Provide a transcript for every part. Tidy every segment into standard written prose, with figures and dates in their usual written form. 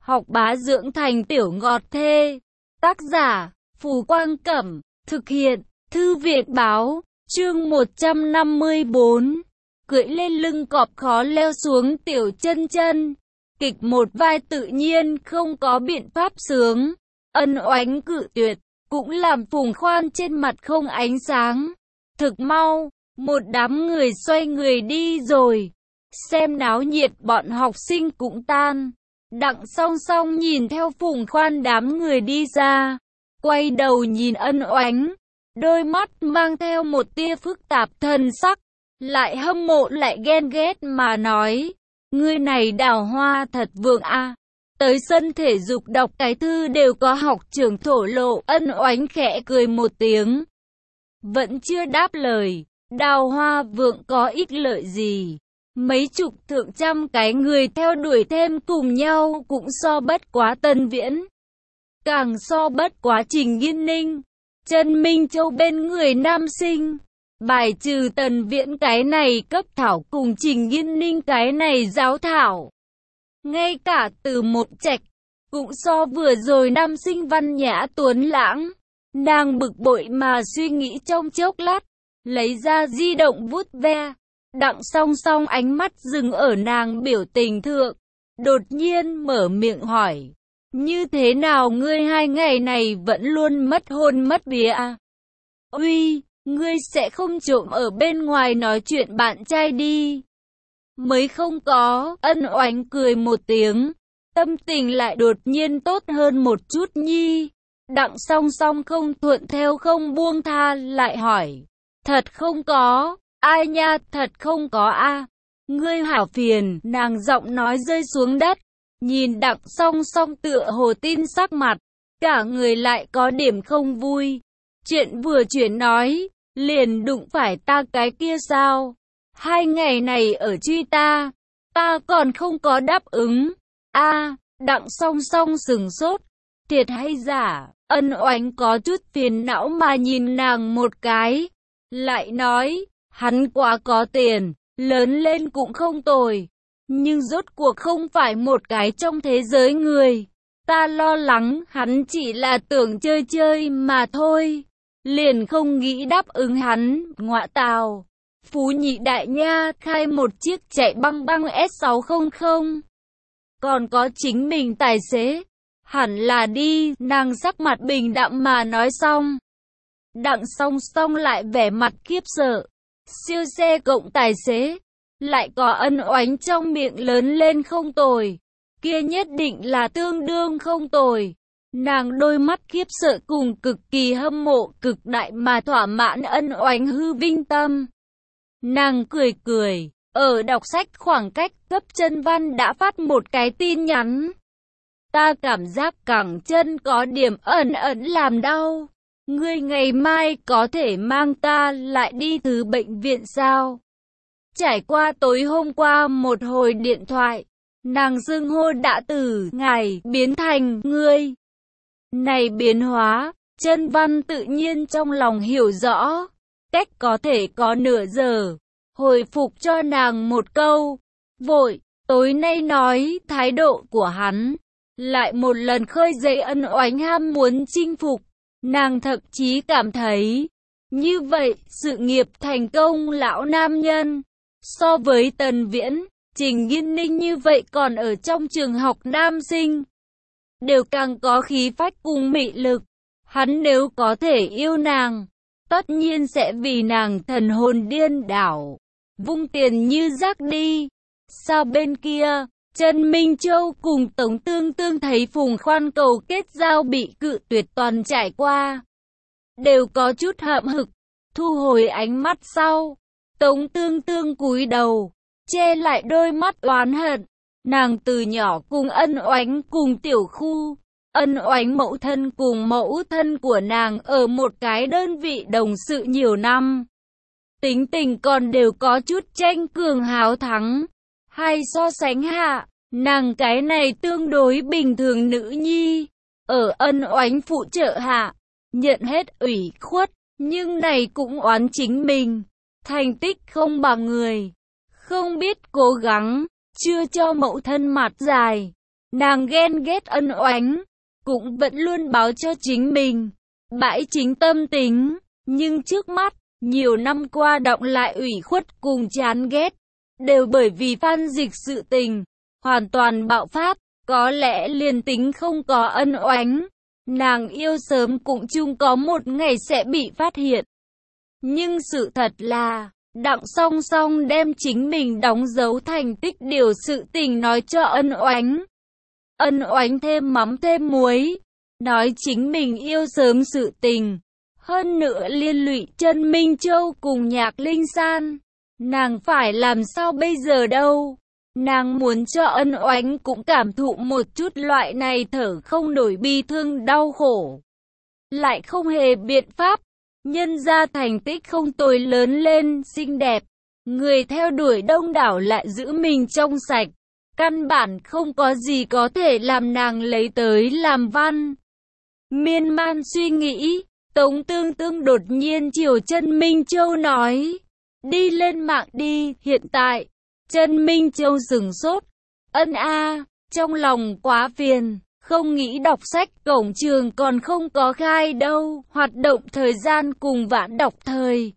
học bá dưỡng thành tiểu ngọt thê. Tác giả, Phù Quang Cẩm, thực hiện, Thư viện Báo, chương 154. Cưỡi lên lưng cọp khó leo xuống tiểu chân chân. Kịch một vai tự nhiên không có biện pháp sướng. Ân oánh cự tuyệt, cũng làm Phùng Khoan trên mặt không ánh sáng. Thực mau, một đám người xoay người đi rồi. Xem náo nhiệt bọn học sinh cũng tan. Đặng Song Song nhìn theo Phùng Khoan đám người đi ra. Quay đầu nhìn Ân Oánh. Đôi mắt mang theo một tia phức tạp thần sắc. Lại hâm mộ lại ghen ghét mà nói. Ngươi này đào hoa thật vượng a. Tới sân thể dục đọc cái thư đều có học trưởng thổ lộ. Ân Oánh khẽ cười một tiếng. Vẫn chưa đáp lời. Đào hoa vượng có ích lợi gì? Mấy chục thượng trăm cái người theo đuổi thêm cùng nhau cũng so bất quá Tân Viễn. Càng so bất quá Trình Nghiên Ninh. Trần Minh Châu bên người nam sinh. Bài trừ Tần Viễn cái này cấp thảo cùng Trình Nghiên Ninh cái này giáo thảo. Ngay cả Từ Một Trạch cũng so vừa rồi nam sinh văn nhã tuấn lãng. Nàng bực bội mà suy nghĩ trong chốc lát. Lấy ra di động vuốt ve. Đặng Song Song ánh mắt dừng ở nàng biểu tình thượng. Đột nhiên mở miệng hỏi. Như thế nào ngươi 2 ngày này vẫn luôn mất hôn mất vía à? Uy, ngươi sẽ không trộm ở bên ngoài nói chuyện bạn trai đi. Mới không có. Ân Oánh cười một tiếng. Tâm tình lại đột nhiên tốt hơn một chút nhi. Đặng Song Song không thuận theo không buông tha lại hỏi. Thật không có. Ai nha, thật không có a. Ngươi hảo phiền. Nàng giọng nói rơi xuống đất. Nhìn Đặng Song Song tựa hồ tin sắc mặt. Cả người lại có điểm không vui. Chuyện vừa chuyển nói. Liền đụng phải ta cái kia sao? 2 ngày này ở truy ta. Ta còn không có đáp ứng. A. Đặng Song Song sừng sốt. Thiệt hay giả? Ân Oánh có chút phiền não mà nhìn nàng một cái. Lại nói. Hắn quá có tiền, lớn lên cũng không tồi. Nhưng rốt cuộc không phải một cái trong thế giới người. Ta lo lắng hắn chỉ là tưởng chơi chơi mà thôi. Liền không nghĩ đáp ứng hắn. Ngọa tào. Phú Nhị Đại Nha khai một chiếc chạy băng băng S600. Còn có chính mình tài xế. Hẳn là đi. Nàng sắc mặt bình đạm mà nói xong. Đặng Song Song lại vẻ mặt khiếp sợ. Siêu xe cộng tài xế, lại có Ân Oánh trong miệng lớn lên không tồi, kia nhất định là tương đương không tồi. Nàng đôi mắt khiếp sợ cùng cực kỳ hâm mộ cực đại mà thỏa mãn Ân Oánh hư vinh tâm. Nàng cười cười, ở đọc sách khoảng cách cấp chân văn đã phát một cái tin nhắn. Ta cảm giác cẳng chân có điểm ẩn ẩn làm đau. Ngươi ngày mai có thể mang ta lại đi từ bệnh viện sao? Trải qua tối hôm qua một hồi điện thoại, nàng xưng hô đã từ ngài biến thành ngươi. Này biến hóa, chân văn tự nhiên trong lòng hiểu rõ. Cách có thể có nửa giờ, hồi phục cho nàng một câu. Vội, tối nay nói thái độ của hắn. Lại một lần khơi dậy Ân Oánh ham muốn chinh phục. Nàng thậm chí cảm thấy, như vậy, sự nghiệp thành công lão nam nhân, so với Tần Viễn, Trình Nghiên Ninh như vậy còn ở trong trường học nam sinh, đều càng có khí phách cùng mị lực. Hắn nếu có thể yêu nàng, tất nhiên sẽ vì nàng thần hồn điên đảo, vung tiền như rác đi. Sao bên kia? Trần Minh Châu cùng Tống Tương Tương thấy Phùng Khoan cầu kết giao bị cự tuyệt toàn trải qua. Đều có chút hậm hực, thu hồi ánh mắt sau. Tống Tương Tương cúi đầu, che lại đôi mắt oán hận. Nàng từ nhỏ cùng Ân Oánh cùng tiểu khu. Ân Oánh mẫu thân cùng mẫu thân của nàng ở một cái đơn vị đồng sự nhiều năm. Tính tình còn đều có chút tranh cường háo thắng. Hay so sánh hạ, nàng cái này tương đối bình thường nữ nhi, ở Ân Oánh phụ trợ hạ, nhận hết ủy khuất, nhưng này cũng oán chính mình, thành tích không bằng người, không biết cố gắng, chưa cho mẫu thân mặt dài, Nàng ghen ghét ân oánh, cũng vẫn luôn báo cho chính mình, bãi chính tâm tính, nhưng trước mắt, nhiều năm qua đọng lại ủy khuất cùng chán ghét, đều bởi vì Phan Dịch sự tình, hoàn toàn bạo phát, có lẽ liền tính không có ân oánh, nàng yêu sớm cũng chung có một ngày sẽ bị phát hiện. Nhưng sự thật là, Đặng Song Song đem chính mình đóng dấu thành tích điều sự tình nói cho ân oánh. Ân oánh thêm mắm thêm muối, nói chính mình yêu sớm sự tình. Hơn nữa liên lụy Trân Minh Châu cùng Nhạc Linh San. Nàng phải làm sao bây giờ đâu? Nàng muốn cho ân oánh cũng cảm thụ một chút loại này thở không nổi bi thương đau khổ. Lại không hề biện pháp. Nhân ra thành tích không tồi lớn lên, xinh đẹp. Người theo đuổi đông đảo lại giữ mình trong sạch. Căn bản không có gì có thể làm nàng lấy tới làm văn. Miên man suy nghĩ, Tống Tương Tương đột nhiên chiều Trân Minh Châu nói. Đi lên mạng đi, hiện tại. Trân Minh Châu sửng sốt. Ân a, trong lòng quá phiền. Không nghĩ đọc sách, cổng trường còn không có khai đâu, hoạt động thời gian cùng vãn đọc thời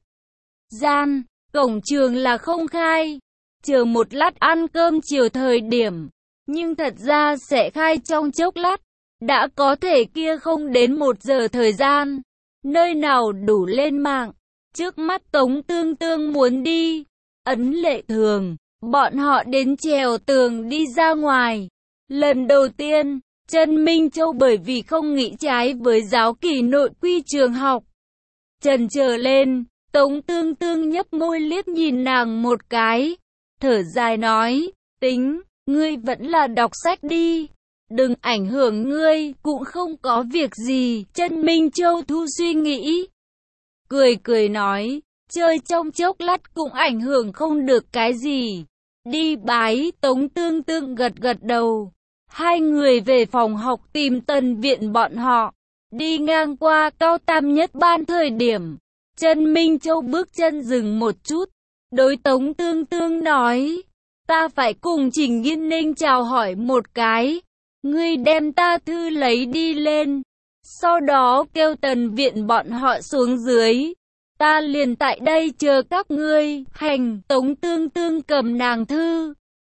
gian, cổng trường là không khai, chờ một lát ăn cơm chiều thời điểm, nhưng thật ra sẽ khai trong chốc lát, đã có thể kia không đến 1 giờ thời gian, nơi nào đủ lên mạng, trước mắt Tống Tương Tương muốn đi, ấn lệ thường, bọn họ đến trèo tường đi ra ngoài, lần đầu tiên. Trân Minh Châu bởi vì không nghĩ trái với giáo kỷ nội quy trường học. Chần chờ lên, Tống Tương Tương nhấp môi liếc nhìn nàng một cái. Thở dài nói, tính, ngươi vẫn là đọc sách đi. Đừng ảnh hưởng ngươi, cũng không có việc gì. Trân Minh Châu thu suy nghĩ. Cười cười nói, chơi trong chốc lát cũng ảnh hưởng không được cái gì. Đi bái, Tống Tương Tương gật gật đầu. Hai người về phòng học tìm Tần Viện bọn họ, đi ngang qua cao tam nhất ban thời điểm. Trân Minh Châu bước chân dừng một chút, đối Tống Tương Tương nói, ta phải cùng Trình Nghiên Ninh chào hỏi một cái, ngươi đem ta thư lấy đi lên, sau đó kêu Tần Viện bọn họ xuống dưới, ta liền tại đây chờ các ngươi. Hành. Tống Tương Tương cầm nàng thư,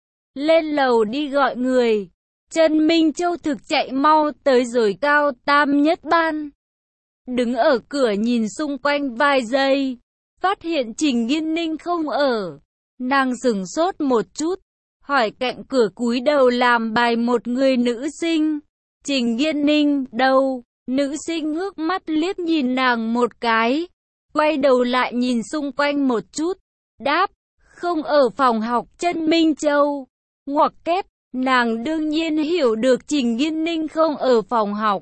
lên lầu đi gọi người. Trân Minh Châu thực chạy mau tới rồi cao tam nhất ban. Đứng ở cửa nhìn xung quanh vài giây, phát hiện Trình Nghiên Ninh không ở. Nàng sửng sốt một chút, hỏi cạnh cửa cúi đầu làm bài một người nữ sinh. Trình Nghiên Ninh, đâu? Nữ sinh ngước mắt liếc nhìn nàng một cái, quay đầu lại nhìn xung quanh một chút, đáp, không ở phòng học. Trân Minh Châu, ngoặc kép. Nàng đương nhiên hiểu được Trình Nghiên Ninh không ở phòng học.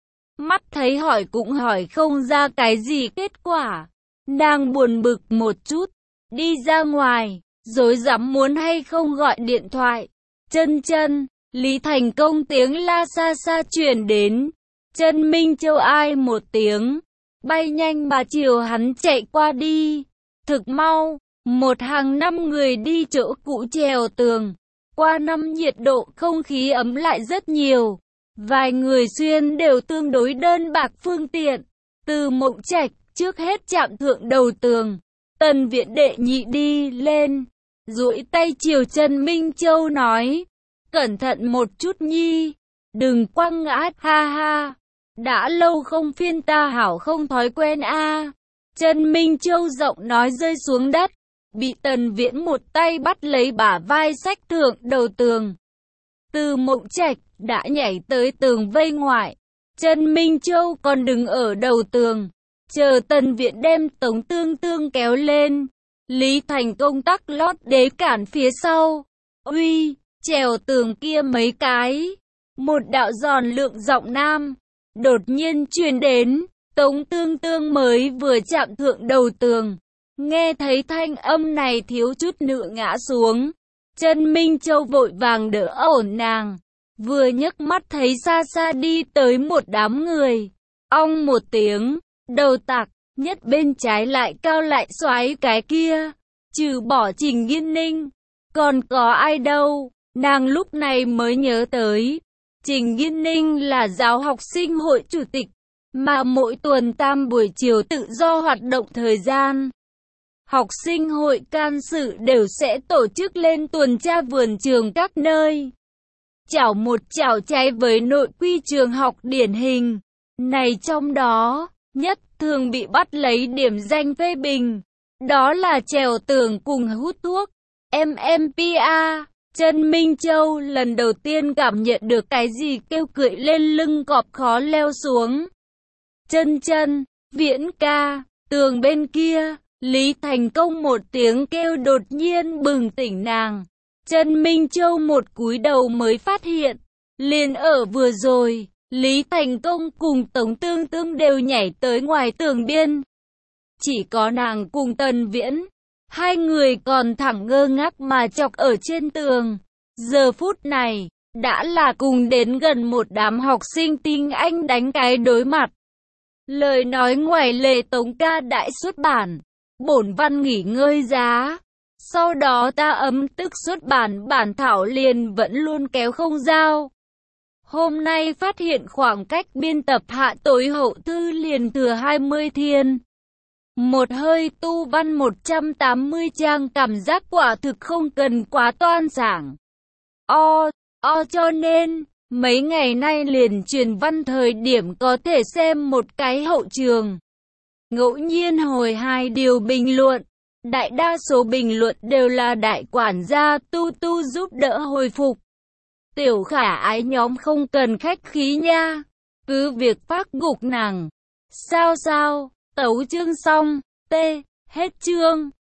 Mắt thấy hỏi cũng hỏi không ra cái gì kết quả. Nàng buồn bực một chút, đi ra ngoài, rối rắm muốn hay không gọi điện thoại. Chân chân, Lý Thành Công tiếng la xa xa truyền đến. Trân Minh Châu ai một tiếng, bay nhanh mà chiều hắn chạy qua đi. Thực mau, một hàng 5 người đi chỗ cũ trèo tường. Qua năm nhiệt độ không khí ấm lại rất nhiều. Vài người xuyên đều tương đối đơn bạc phương tiện. Từ Mộng Trạch, trước hết chạm thượng đầu tường. Tần Viện đệ nhị đi lên, duỗi tay chiều Trân Minh Châu nói, cẩn thận một chút nhi, đừng quăng ngã, ha ha. Đã lâu không phiên ta hảo không thói quen a. Trân Minh Châu giọng nói rơi xuống đất, bị Tần Viễn một tay bắt lấy bả vai xách thượng đầu tường. Từ Mộng Trạch đã nhảy tới tường vây ngoại. Trân Minh Châu còn đứng ở đầu tường, chờ Tần Viễn đem Tống Tương Tương kéo lên. Lý Thành Công tắc lót đế cản phía sau. Uy, trèo tường kia mấy cái. Một đạo giòn lượng giọng nam đột nhiên truyền đến. Tống Tương Tương mới vừa chạm thượng đầu tường, nghe thấy thanh âm này thiếu chút nữa ngã xuống. Trân Minh Châu vội vàng đỡ ổn nàng, vừa nhấc mắt thấy xa xa đi tới một đám người. Ong một tiếng, đầu tạc, nhất bên trái lại cao lại xoáy cái kia, trừ bỏ Trình Nghiên Ninh, còn có ai đâu. Nàng lúc này mới nhớ tới, Trình Nghiên Ninh là giáo học sinh hội chủ tịch, mà mỗi tuần tam buổi chiều tự do hoạt động thời gian. Học sinh hội can sự đều sẽ tổ chức lên tuần tra vườn trường các nơi. Chảo một chảo trái với nội quy trường học điển hình. Này trong đó, nhất thường bị bắt lấy điểm danh phê bình. Đó là trèo tường cùng hút thuốc. MMPA, Trần Minh Châu lần đầu tiên cảm nhận được cái gì kêu cưỡi lên lưng cọp khó leo xuống. Chân, Viễn ca, tường bên kia, Lý Thành Công một tiếng kêu đột nhiên bừng tỉnh nàng. Trần Minh Châu một cúi đầu mới phát hiện, liền ở vừa rồi, Lý Thành Công cùng Tống Tương Tương đều nhảy tới ngoài tường biên. Chỉ có nàng cùng Tần Viễn, hai người còn thẳng ngơ ngác mà chọc ở trên tường. Giờ phút này, đã là cùng đến gần một đám học sinh tinh anh đánh cái đối mặt. Lời nói ngoài lề Tống ca đại xuất bản, bổn văn nghỉ ngơi giá. Sau đó ta ấm tức xuất bản bản thảo liền vẫn luôn kéo không giao. Hôm nay phát hiện khoảng cách biên tập hạ tối hậu thư liền thừa 20 thiên. Một hơi tu văn 180 trang cảm giác quả thực không cần quá toan giảng. Cho nên, mấy ngày nay liền truyền văn thời điểm có thể xem một cái hậu trường. Ngẫu nhiên hồi hai điều bình luận. Đại đa số bình luận đều là đại quản gia tu giúp đỡ hồi phục. Tiểu khả ái nhóm không cần khách khí nha. Cứ việc phát gục nàng. Sao, tấu chương xong, hết chương.